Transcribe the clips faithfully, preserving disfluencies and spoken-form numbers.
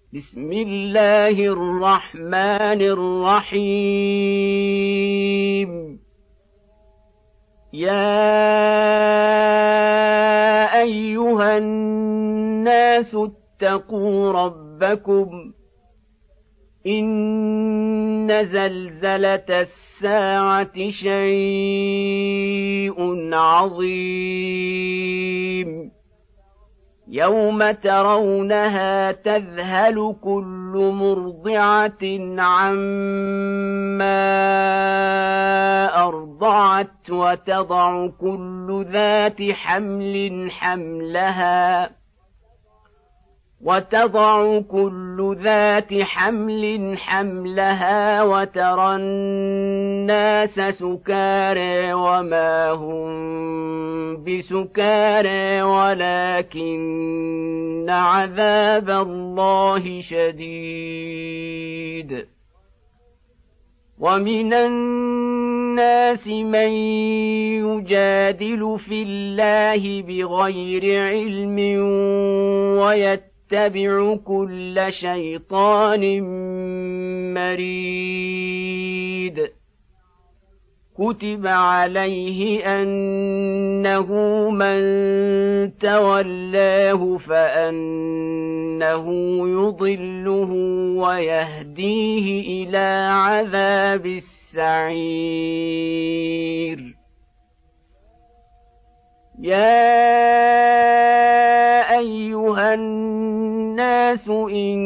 بسم الله الرحمن الرحيم. يا أيها الناس اتقوا ربكم إن زلزلة الساعة شيء عظيم يوم ترونها تذهل كل مرضعة عما أرضعت وتضع كل ذات حمل حملها وتضع كل ذات حمل حملها وترى الناس سكارى وما هم بسكارى ولكن عذاب الله شديد. ومن الناس من يجادل في الله بغير علم ويتبع اتبع كل شيطان مريد. كتب عليه أنه من تولاه فأنه يضله ويهديه إلى عذاب السعير. يا أيها الناس إن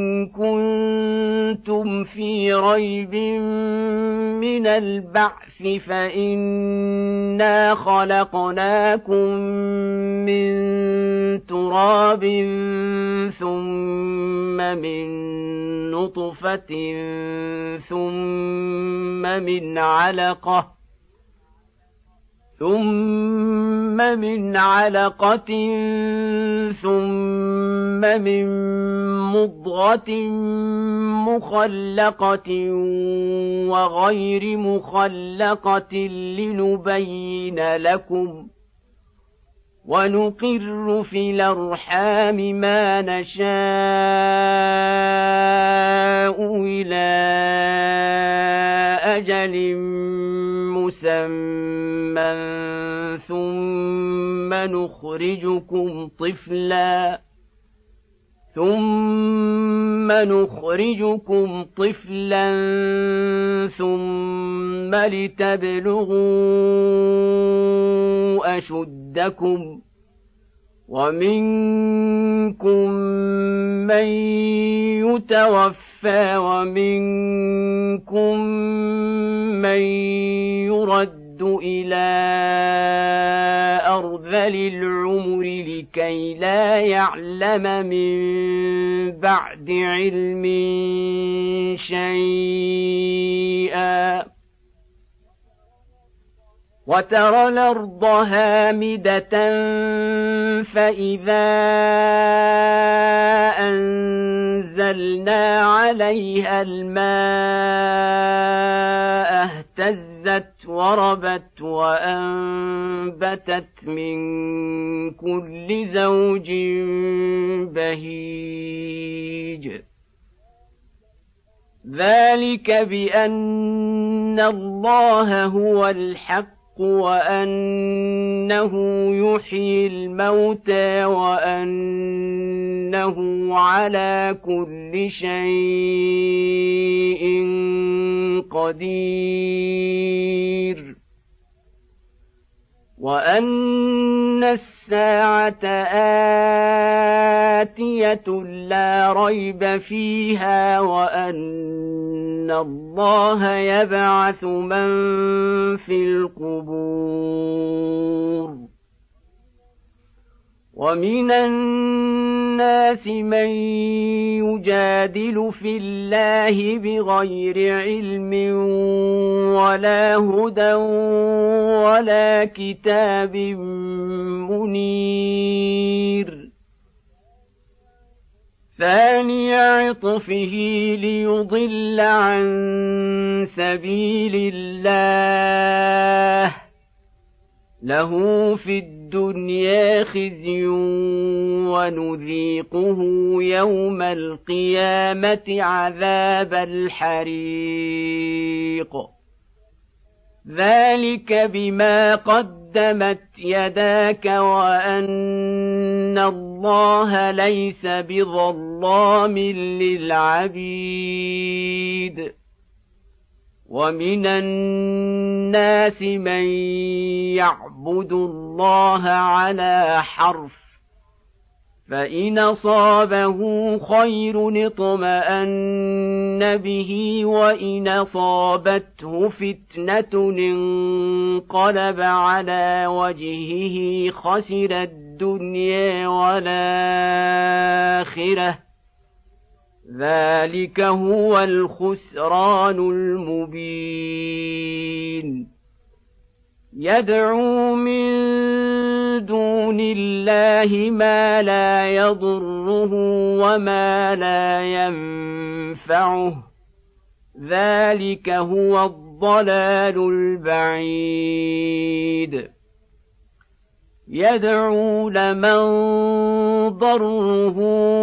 كنتم في ريب من البعث فإنا خلقناكم من تراب ثم من نطفة ثم من علقة ثم من علقة ثم من مضغة مخلقة وغير مخلقة لنبين لكم ونقر في الأرحام ما نشاء إلى أجل مسمى ثم نخرجكم طفلا ثم نخرجكم طفلا ثم لتبلغوا أشدكم ومنكم من يتوفى ومنكم من يرد إلى أرذل العمر لكي لا يعلم من بعد علم شيئا. وترى الأرض هامدة فإذا أنزلنا عليها الماء اهتزت وربت وأنبتت من كل زوج بهيج. ذلك بأن الله هو الحق وأنه يحيي الموتى وأنه على كل شيء قدير وأن الساعة آتية لا ريب فيها وأن الله يبعث من في القبور. ومن الناس من يجادل في الله بغير علم ولا هدى ولا كتاب منير. ثاني عطفه ليضل عن سبيل الله له في الدنيا الدنيا خزي ونذيقه يوم القيامة عذاب الحريق ذلك بما قدمت يداك وأن الله ليس بظلام للعبيد ومن الناس من يعبد الله على حرف فإن أصابه خير اطمأن به وإن أصابته فتنة انقلب على وجهه خسر الدنيا والآخرة ذلك هو الخسران المبين يدعو من دون الله ما لا يضره وما لا ينفعه ذلك هو الضلال البعيد يدعو لمن ضره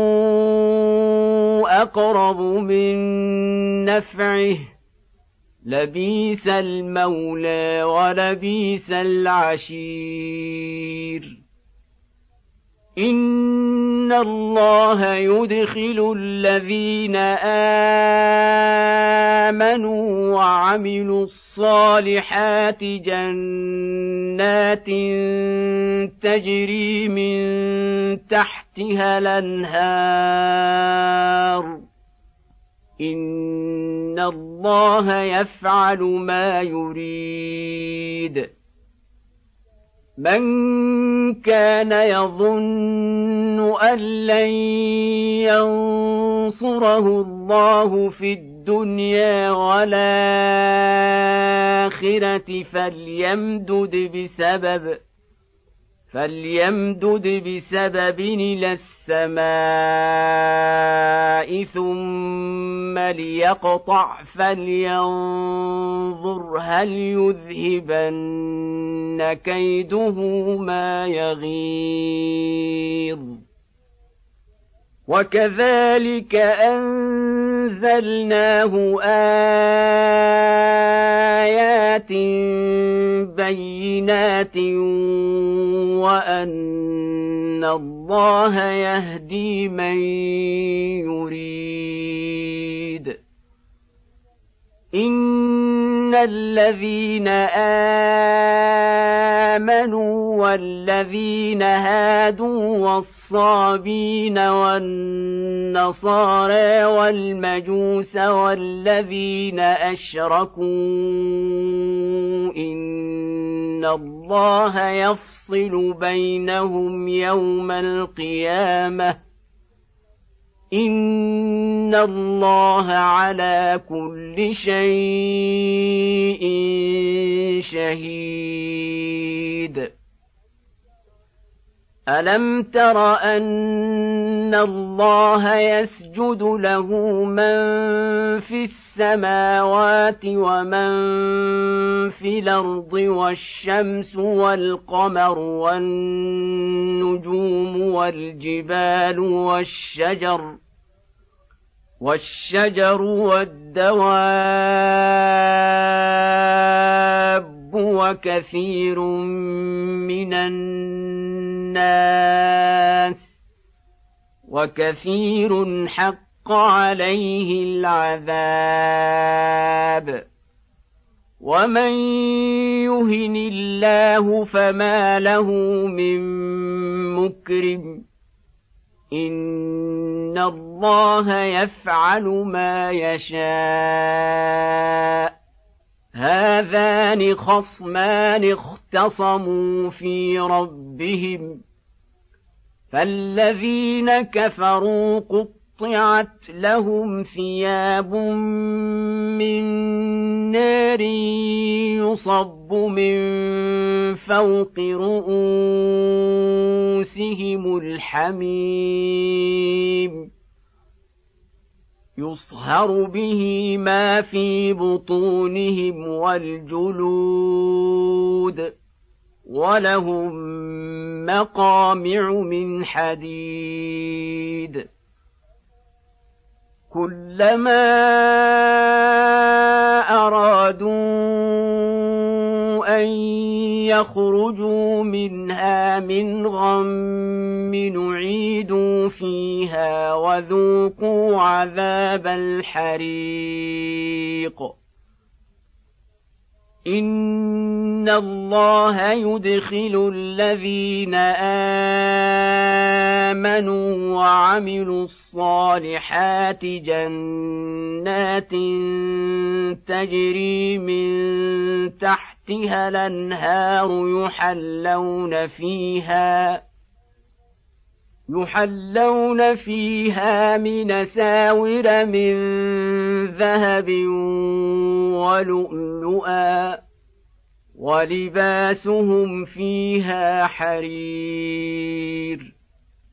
أقرب من نفعه لبيس المولى ولبيس العشير إن الله يدخل الذين آمنوا وعملوا الصالحات جنات تجري من تحتها الأنهار إن الله يفعل ما يريد من كان يظن أن لن ينصره الله في الدنيا والآخرة فليمدد بسبب فليمدد بسبب إلى السماء ثم ليقطع فلينظر هل يذهبن كيده ما يغيظ وكذلك أنزلناه آيات بينات وأن الله يهدي من يريد إن الذين آمنوا والذين هادوا والصابين والنصارى والمجوس والذين أشركوا إن الله يفصل بينهم يوم القيامة إن الله على كل شيء شهيد ألم تر أن الله يسجد له من في السماوات ومن في الأرض والشمس والقمر والنجوم والجبال والشجر والشجر والدواب وكثير من الناس وكثير حق عليه العذاب ومن يهن الله فما له من مكرم إن الله يفعل ما يشاء هذان خصمان اختصموا في ربهم فالذين كفروا قطعت لهم ثياب من نار يصب من فوق رؤوسهم الحميم يصهر به ما في بطونهم والجلود ولهم مقامع من حديد كلما أرادوا أن يخرجوا منها من غم نعيدوا فيها وذوقوا عذاب الحريق إن الله يدخل الذين آمنوا وعملوا الصالحات جنات تجري من تحتها الأنهار يحلون فيها يحلون فيها من ساور من ذهب ولؤلؤا ولباسهم فيها حرير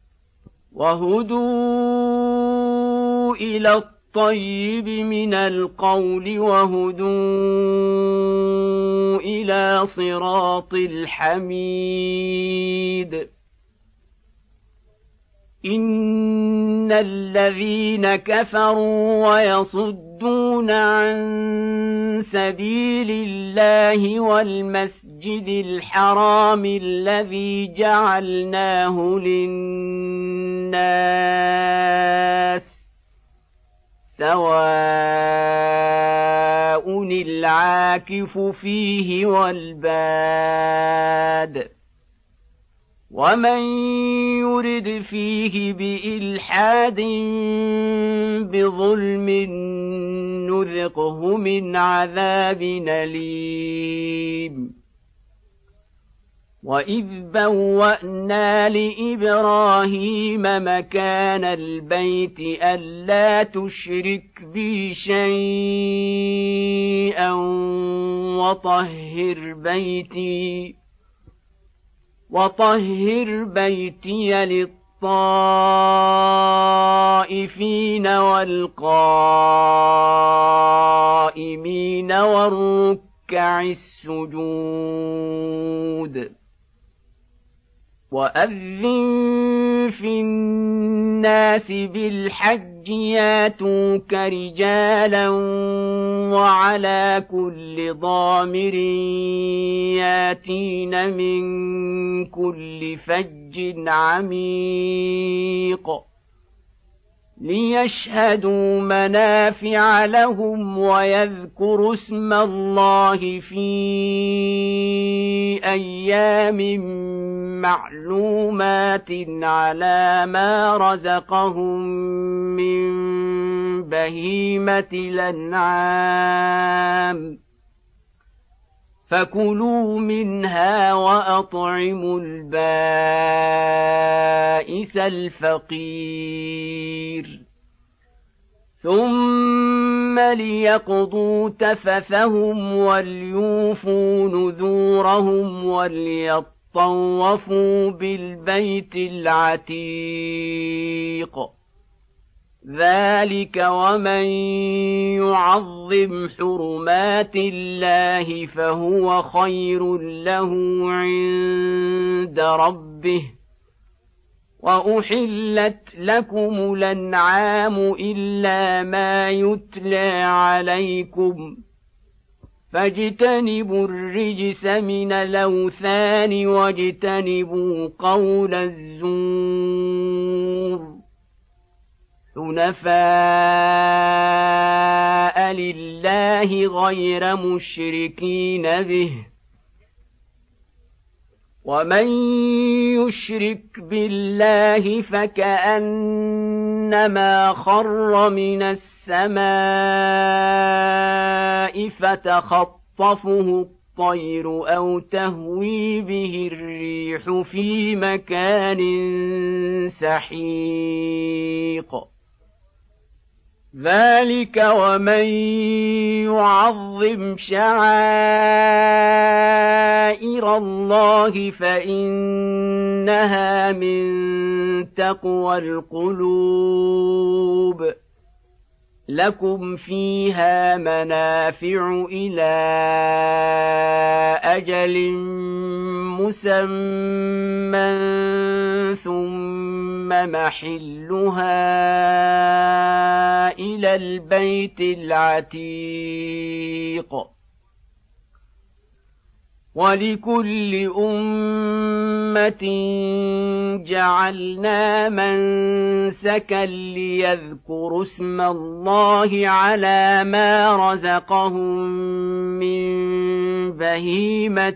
وهدوا إلى الطيب من القول وهدوا إلى صراط الحميد إن الذين كفروا ويصدون عن سبيل الله والمسجد الحرام الذي جعلناه للناس سواء العاكف فيه والباد ومن يرد فيه بإلحاد بظلم نذقه من عذاب أليم وإذ بوأنا لإبراهيم مكان البيت ألا تشرك بي شيئا وطهر بيتي وطهر بيتي للطائفين والقائمين والركع السجود وأذن في الناس بالحج ياتوك رجالا وعلى كل ضامر ياتين من كل فج عميق ليشهدوا منافع لهم ويذكروا اسم الله في أيام معلومات على ما رزقهم من بهيمة الأنعام فكلوا منها وأطعموا البائس الفقير ثم ليقضوا تفثهم وليوفوا نذورهم وليطوفوا بالبيت العتيق ذلك ومن يعظم حرمات الله فهو خير له عند ربه وأحلت لكم الأنعام إلا ما يتلى عليكم فاجتنبوا الرجس من الأوثان واجتنبوا قول الزور حنفاء لله غير مشركين به ومن يشرك بالله فكأنما خر من السماء فتخطفه الطير أو تهوي به الريح في مكان سحيق ذلك ومن يعظم شعائر الله فإنها من تقوى القلوب لكم فيها منافع إلى أجل مسمى ثم محلها إلى البيت العتيق ولكل أمة جعلنا منسكا ليذكروا اسم الله على ما رزقهم من بهيمة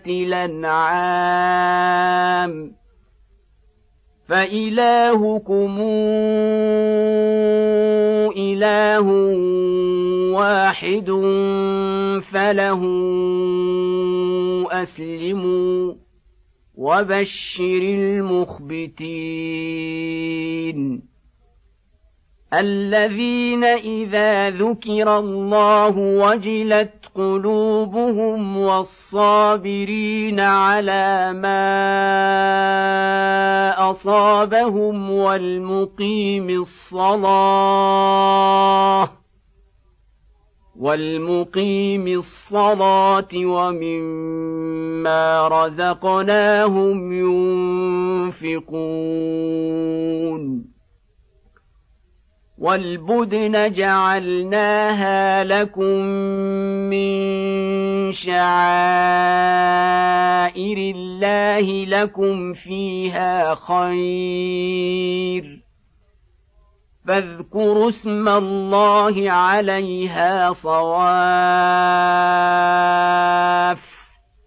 الأنعام فإلهكم إله واحد فله أسلموا وبشر المخبتين الذين إذا ذكر الله وجلت قلوبهم والصابرين على ما أصابهم والمقيم الصلاة والمقيم الصلاة ومما رزقناهم ينفقون والبدن جعلناها لكم من شعائر الله لكم فيها خير فاذكروا اسم الله عليها صواف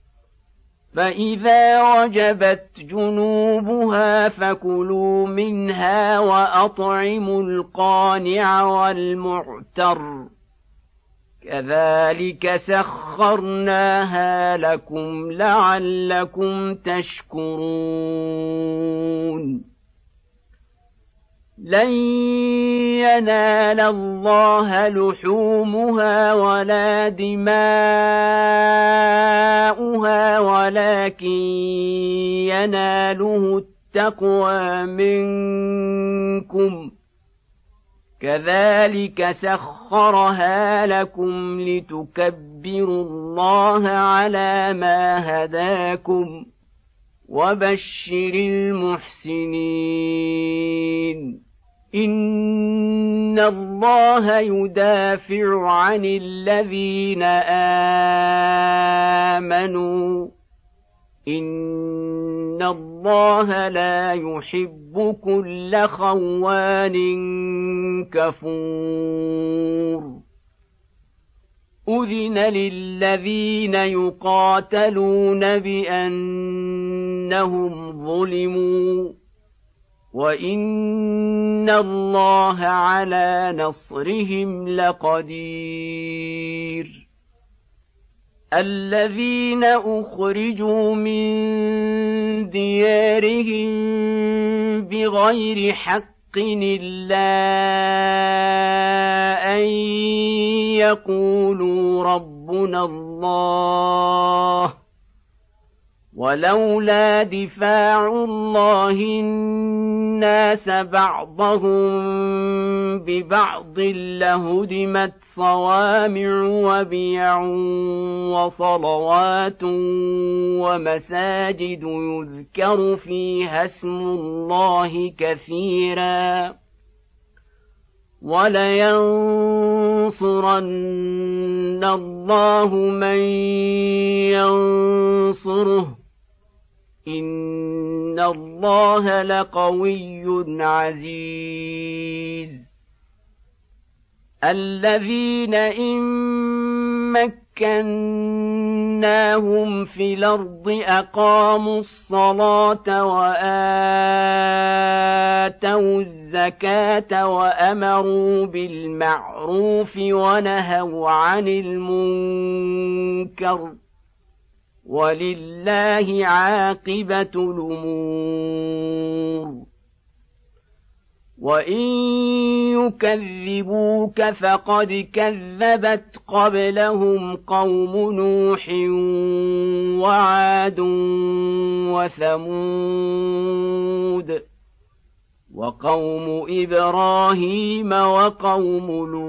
فإذا وجبت جنوبها فكلوا منها وأطعموا القانع والمعتر كذلك سخرناها لكم لعلكم تشكرون لن ينال الله لحومها ولا دماؤها ولكن يناله التقوى منكم كذلك سخرها لكم لتكبروا الله على ما هداكم وبشر المحسنين إن الله يدافع عن الذين آمنوا إن الله لا يحب كل خوان كفور أذن للذين يقاتلون بأنهم ظلموا وإن الله على نصرهم لقدير الذين أخرجوا من ديارهم بغير حق إلا أن يقولوا ربنا الله ولولا دفاع الله الناس بعضهم ببعض لهدمت صوامع وبيع وصلوات ومساجد يذكر فيها اسم الله كثيرا ولينصرن الله من ينصره إن الله لقوي عزيز الذين إن مكناهم في الأرض أقاموا الصلاة وآتوا الزكاة وأمروا بالمعروف ونهوا عن المنكر ولله عاقبة الأمور وإن يكذبوك فقد كذبت قبلهم قوم نوح وعاد وثمود وقوم إبراهيم وقوم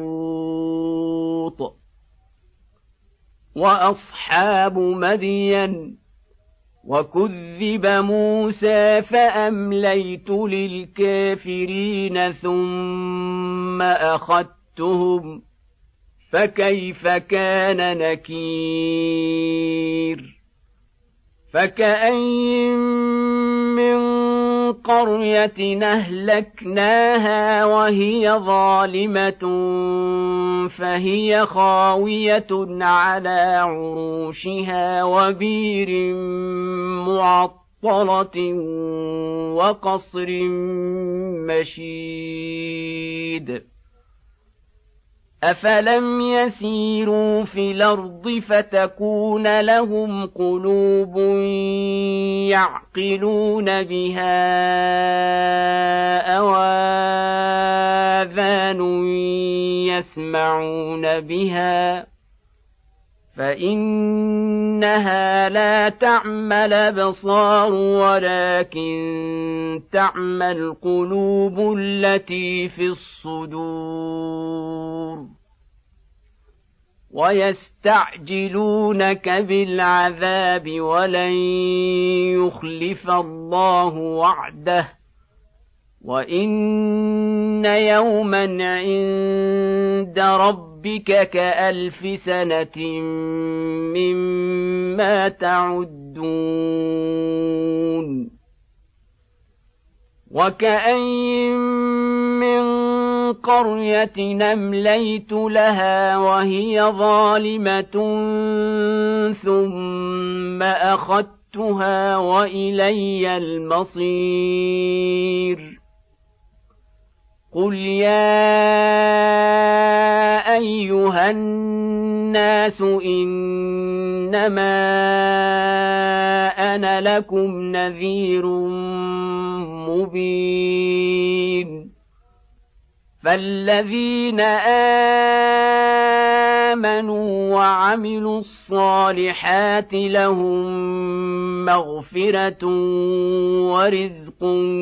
لوط وأصحاب مدين وكذب موسى فأمليت للكافرين ثم أخذتهم فكيف كان نكير فكأين من قرية أهلكناها وهي ظالمة فهي خاوية على عروشها وبير معطلة وقصر مشيد أفلم يسيروا في الأرض فتكون لهم قلوب يعقلون بها أو آذان يسمعون بها فإنها لا تعمى الأبصار ولكن تعمى القلوب التي في الصدور ويستعجلونك بالعذاب ولن يخلف الله وعده وإن يوما عند ربك كألف سنة مما تعدون وكأين من قرية أمليت لها وهي ظالمة ثم أخذتها وإلي المصير قل يا أيها الناس إنما أنا لكم نذير مبين فالذين آمنوا وعملوا الصالحات لهم مغفرة ورزق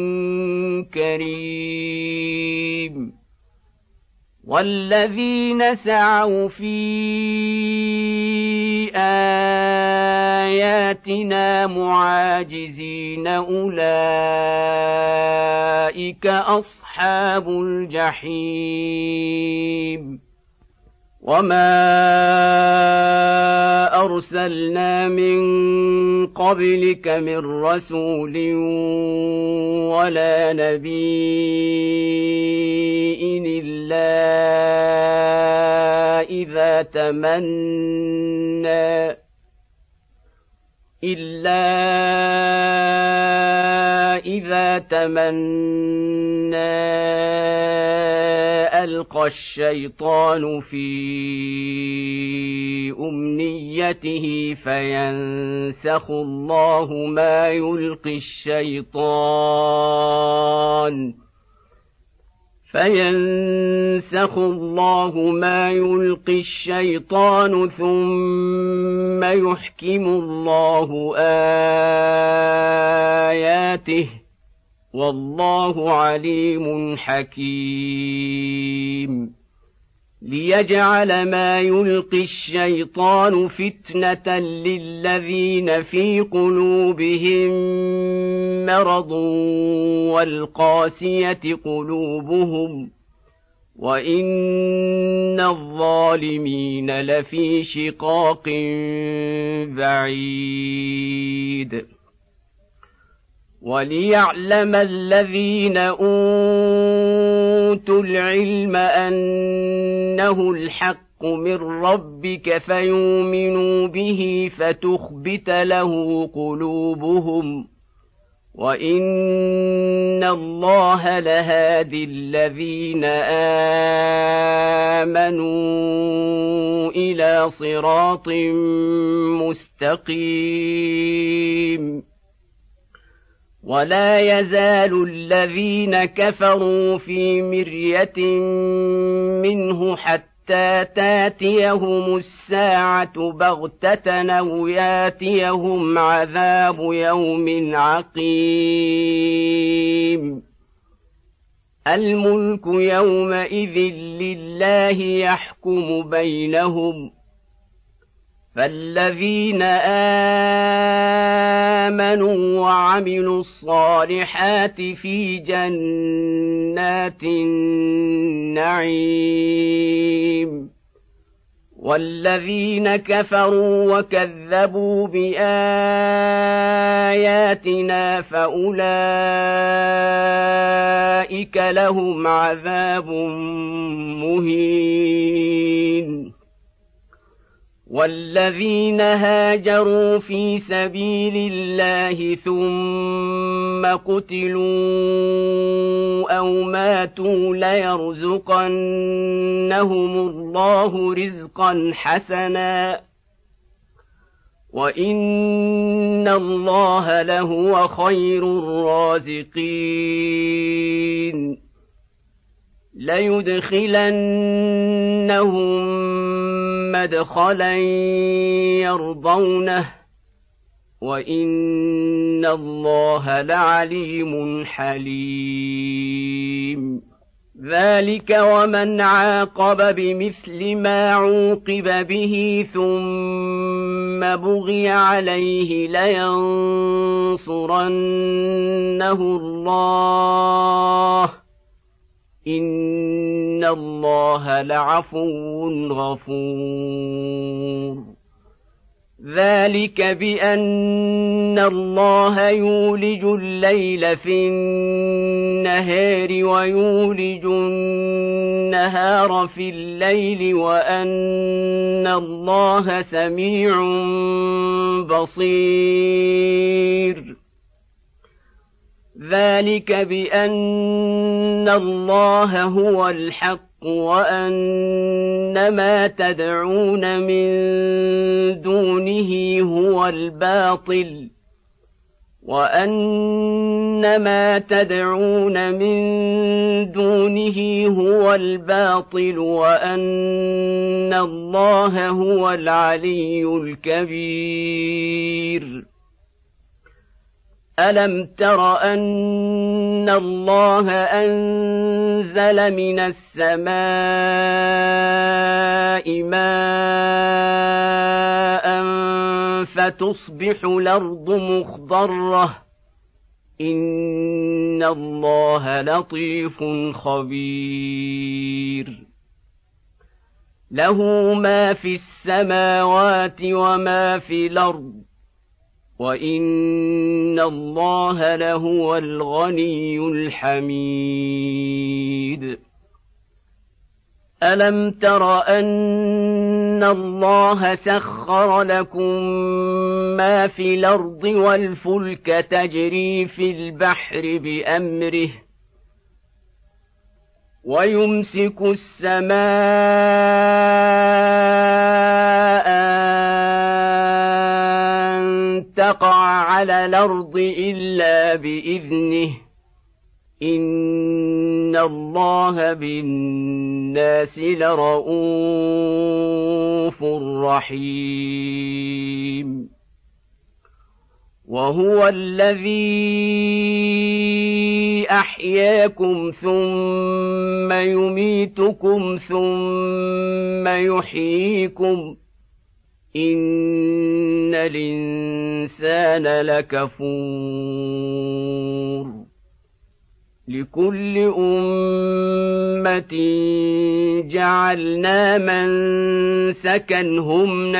كريم والذين سعوا في آياتنا معاجزين أولئك أصحاب الجحيم وما أرسلنا من قبلك من رسول ولا نبي إلا إذا تمنى إلا إذا تمنى ألقى الشيطان في أمنيته فينسخ الله ما يلقي الشيطان فينسخ الله ما يلقي الشيطان ثم يحكم الله آياته والله عليم حكيم ليجعل ما يلقي الشيطان فتنة للذين في قلوبهم مرض والقاسية قلوبهم وإن الظالمين لفي شقاق بعيد وليعلم الذين أوتوا العلم أنه الحق من ربك فيؤمنوا به فتخبت له قلوبهم وإن الله لهادي الذين آمنوا إلى صراط مستقيم ولا يزال الذين كفروا في مرية منه حتى تاتيهم الساعة بغتة أو ياتيهم عذاب يوم عقيم الملك يومئذ لله يحكم بينهم فالذين آمنوا وعملوا الصالحات في جنات النعيم والذين كفروا وكذبوا بآياتنا فأولئك لهم عذاب مهين والذين هاجروا في سبيل الله ثم قتلوا أو ماتوا ليرزقنهم الله رزقا حسنا وإن الله لهو خير الرازقين ليدخلنهم مدخلا يرضونه وإن الله لعليم حليم ذلك ومن عاقب بمثل ما عوقب به ثم بغي عليه لينصرنه الله إن الله لعفو غفور ذلك بأن الله يولج الليل في النهار ويولج النهار في الليل وأن الله سميع بصير ذلك بأن الله هو الحق وأن ما تدعون من دونه هو الباطل وأن ما تدعون من دونه هو الباطل وأن الله هو العلي الكبير ألم تر أن الله أنزل من السماء ماء فتصبح الأرض مخضرة إن الله لطيف خبير له ما في السماوات وما في الأرض وإن الله لهو الغني الحميد ألم تر أن الله سخر لكم ما في الأرض والفلك تجري في البحر بأمره ويمسك السماء تقع على الأرض إلا بإذنه إن الله بالناس لرءوف رحيم وهو الذي أحياكم ثم يميتكم ثم يحييكم إن الإنسان لكفور لكل أمة جعلنا منسكا هم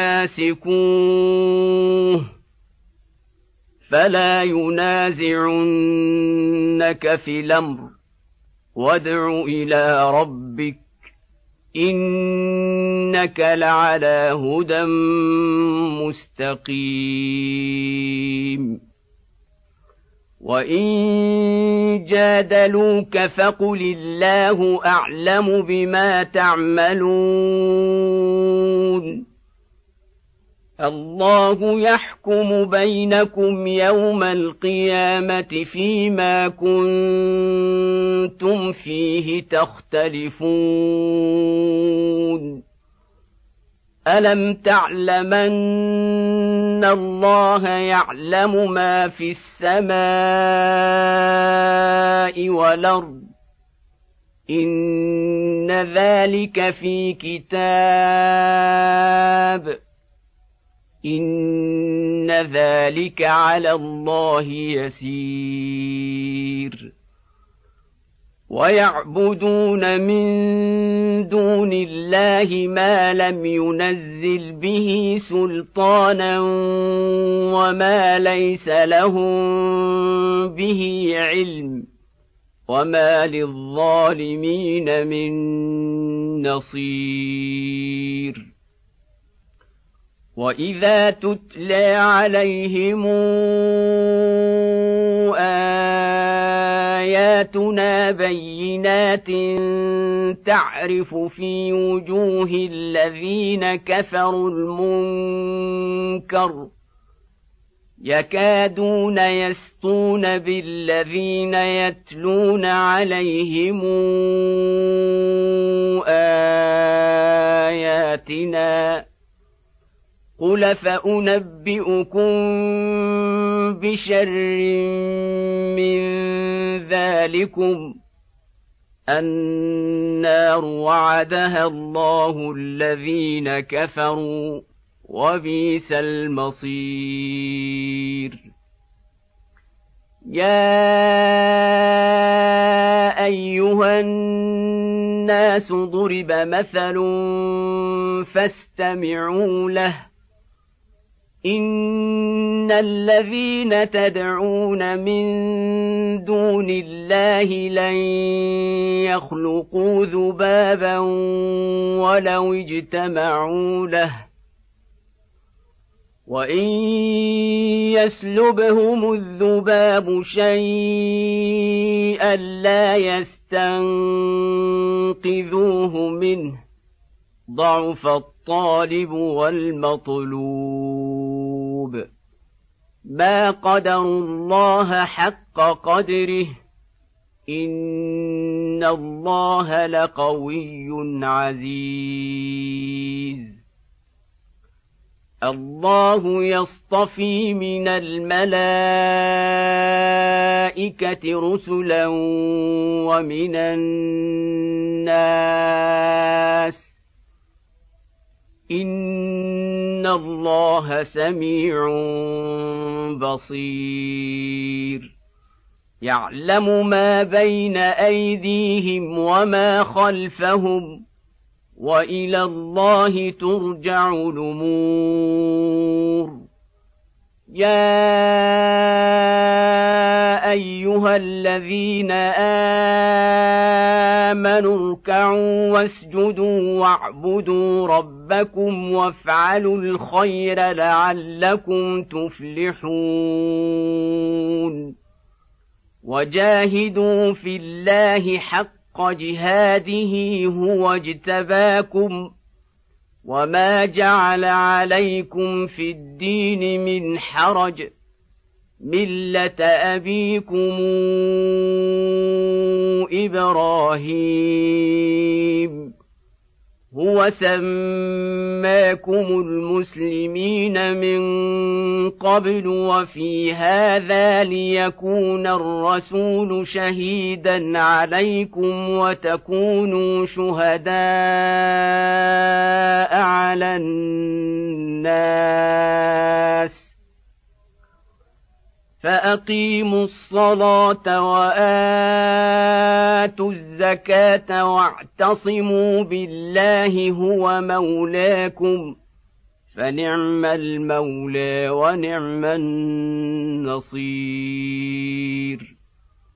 ناسكوه فلا ينازعنك في الأمر وادع إلى ربك إنك لعلى هدى مستقيم وإن جادلوك فقل الله أعلم بما تعملون الله يحكم بينكم يوم القيامة فيما كنتم فيه تختلفون ألم تعلمن الله يعلم ما في السماء والأرض إن ذلك في كتاب إن ذلك على الله يسير ويعبدون من دون الله ما لم ينزل به سلطانا وما ليس لهم به علم وما للظالمين من نصير وإذا تتلى عليهم آياتنا بينات تعرف في وجوه الذين كفروا المنكر يكادون يسطون بالذين يتلون عليهم آياتنا قل فأنبئكم بشر من ذلكم النار وعدها الله الذين كفروا وبئس المصير يا أيها الناس ضرب مثل فاستمعوا له إن الذين تدعون من دون الله لن يخلقوا ذبابا ولو اجتمعوا له وإن يسلبهم الذباب شيئا لا يستنقذوه منه ضعف الطالب والمطلوب ما قدروا الله حق قدره إن الله لقوي عزيز الله يصطفي من الملائكة رسلا ومن الناس إن الله سميع بصير يعلم ما بين أيديهم وما خلفهم وإلى الله ترجع الأمور يا أيها الذين آمنوا اركعوا واسجدوا واعبدوا ربكم وافعلوا الخير لعلكم تفلحون وجاهدوا في الله حق جهاده هو اجتباكم وما جعل عليكم في الدين من حرج ملة أبيكم إبراهيم هو سماكم المسلمين من قبل وفي هذا ليكون الرسول شهيدا عليكم وتكونوا شهداء على الناس فأقيموا الصلاة وآتوا الزكاة واعتصموا بالله هو مولاكم فنعم المولى ونعم النصير